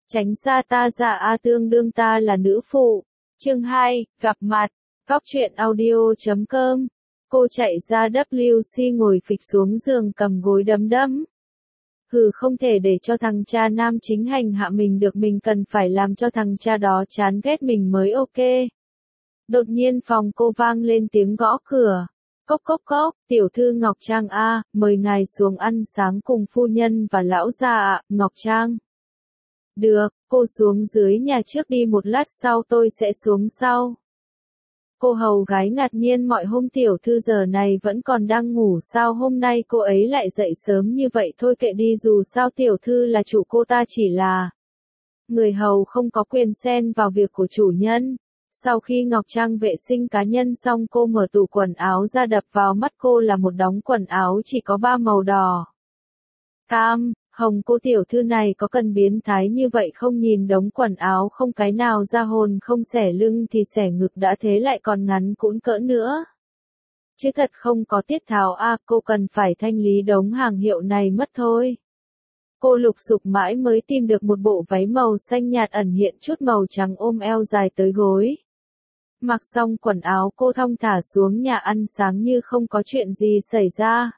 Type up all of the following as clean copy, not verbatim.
Tránh xa ta ra a tương đương ta là nữ phụ. Chương 2, gặp mặt. Góc truyện audio.com. Cô chạy ra WC ngồi phịch xuống giường cầm gối đấm đấm. Không thể để cho thằng cha nam chính hành hạ mình được, mình cần phải làm cho thằng cha đó chán ghét mình mới ok. Đột nhiên phòng cô vang lên tiếng gõ cửa. Cốc cốc cốc, tiểu thư Ngọc Trang a, mời ngài xuống ăn sáng cùng phu nhân và lão gia ạ, Ngọc Trang. Được, cô xuống dưới nhà trước đi, một lát sau tôi sẽ xuống sau. Cô hầu gái ngạc nhiên, mọi hôm tiểu thư giờ này vẫn còn đang ngủ sao hôm nay cô ấy lại dậy sớm như vậy? Thôi kệ đi, dù sao tiểu thư là chủ, cô ta chỉ là người hầu, không có quyền xen vào việc của chủ nhân. Sau khi Ngọc Trang vệ sinh cá nhân xong, cô mở tủ quần áo ra, đập vào mắt cô là một đống quần áo chỉ có 3 màu đỏ, cam, hồng. Cô tiểu thư này có cần biến thái như vậy không? Nhìn đống quần áo không cái nào ra hồn, không xẻ lưng thì xẻ ngực đã thế lại còn ngắn cũn cỡ nữa. Chứ thật không có tiết tháo a, cô cần phải thanh lý đống hàng hiệu này mất thôi. Cô lục sục mãi mới tìm được một bộ váy màu xanh nhạt ẩn hiện chút màu trắng ôm eo dài tới gối. Mặc xong quần áo, cô thong thả xuống nhà ăn sáng như không có chuyện gì xảy ra.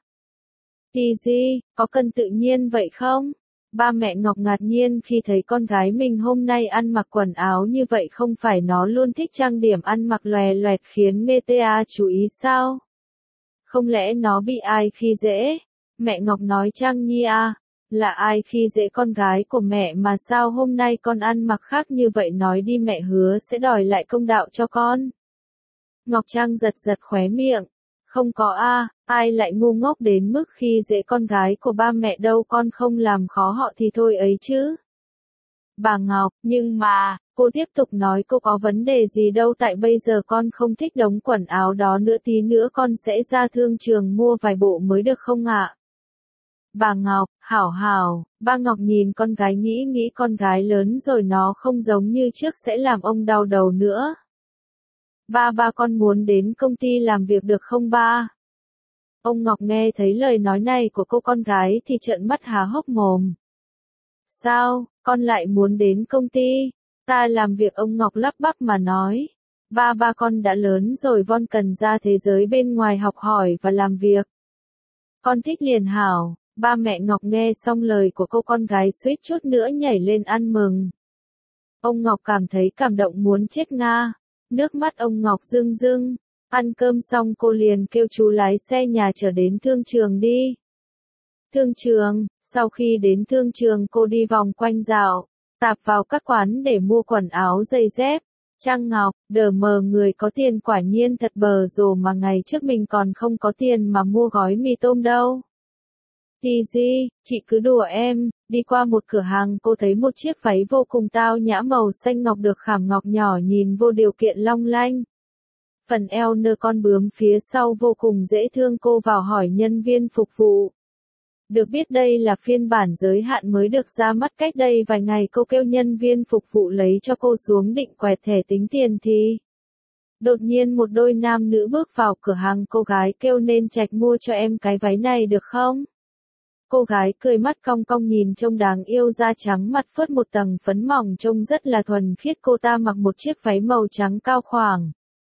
Gì, có cần tự nhiên vậy không? Ba mẹ Ngọc ngạc nhiên khi thấy con gái mình hôm nay ăn mặc quần áo như vậy, không phải nó luôn thích trang điểm ăn mặc lòe loẹt khiến người ta chú ý sao? Không lẽ nó bị ai khi dễ? Mẹ Ngọc nói Trang Nhi à, là ai khi dễ con gái của mẹ mà sao hôm nay con ăn mặc khác như vậy? Nói đi, mẹ hứa sẽ đòi lại công đạo cho con. Ngọc Trang giật giật khóe miệng. Không có a, ai lại ngu ngốc đến mức khi dễ con gái của ba mẹ đâu, con không làm khó họ thì thôi ấy chứ. Bà Ngọc, nhưng mà, cô tiếp tục nói, cô có vấn đề gì đâu, tại bây giờ con không thích đống quần áo đó nữa, tí nữa con sẽ ra thương trường mua vài bộ mới được không ạ? Bà Ngọc, hảo, ba Ngọc nhìn con gái nghĩ con gái lớn rồi nó không giống như trước sẽ làm ông đau đầu nữa. Ba con muốn đến công ty làm việc được không ba? Ông Ngọc nghe thấy lời nói này của cô con gái thì trợn mắt há hốc mồm. Sao, con lại muốn đến công ty? Ta làm việc, ông Ngọc lắp bắp mà nói. Ba con đã lớn rồi, Von cần ra thế giới bên ngoài học hỏi và làm việc. Con thích liền hảo. Ba mẹ Ngọc nghe xong lời của cô con gái suýt chút nữa nhảy lên ăn mừng. Ông Ngọc cảm thấy cảm động muốn chết nga. Nước mắt ông Ngọc rưng rưng. Ăn cơm xong cô liền kêu chú lái xe nhà chở đến thương trường đi. Thương trường, sau khi đến thương trường cô đi vòng quanh dạo, tạp vào các quán để mua quần áo giày dép. Trang Ngọc, đờ mờ, người có tiền quả nhiên thật bờ rồ, mà ngày trước mình còn không có tiền mà mua gói mì tôm đâu. Gì, chị cứ đùa em. Đi qua một cửa hàng, cô thấy một chiếc váy vô cùng tao nhã màu xanh ngọc được khảm ngọc nhỏ, nhìn vô điều kiện long lanh. Phần eo nơ con bướm phía sau vô cùng dễ thương. Cô vào hỏi nhân viên phục vụ. Được biết đây là phiên bản giới hạn mới được ra mắt cách đây vài ngày. Cô kêu nhân viên phục vụ lấy cho cô xuống, định quẹt thẻ tính tiền thì đột nhiên một đôi nam nữ bước vào cửa hàng. Cô gái kêu nên Trạch mua cho em cái váy này được không? Cô gái cười mắt cong cong nhìn trông đáng yêu, da trắng mặt phớt một tầng phấn mỏng trông rất là thuần khiết. Cô ta mặc một chiếc váy màu trắng cao khoảng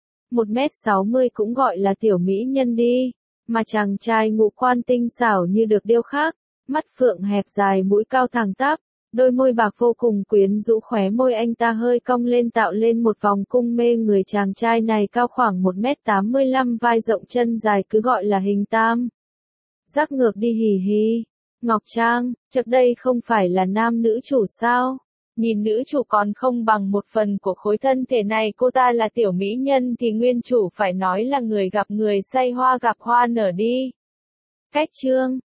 1m60, cũng gọi là tiểu mỹ nhân đi. Mà chàng trai ngũ quan tinh xảo như được điêu khắc, mắt phượng hẹp dài, mũi cao thẳng tắp, đôi môi bạc vô cùng quyến rũ, khóe môi anh ta hơi cong lên tạo lên một vòng cung mê người. Chàng trai này cao khoảng 1m85, vai rộng chân dài, cứ gọi là hình tam giác ngược đi. Hì. Ngọc Trang, trước đây không phải là nam nữ chủ sao? Nhìn nữ chủ còn không bằng một phần của khối thân thể này, cô ta là tiểu mỹ nhân thì nguyên chủ phải nói là người gặp người say hoa gặp hoa nở đi. Cách chương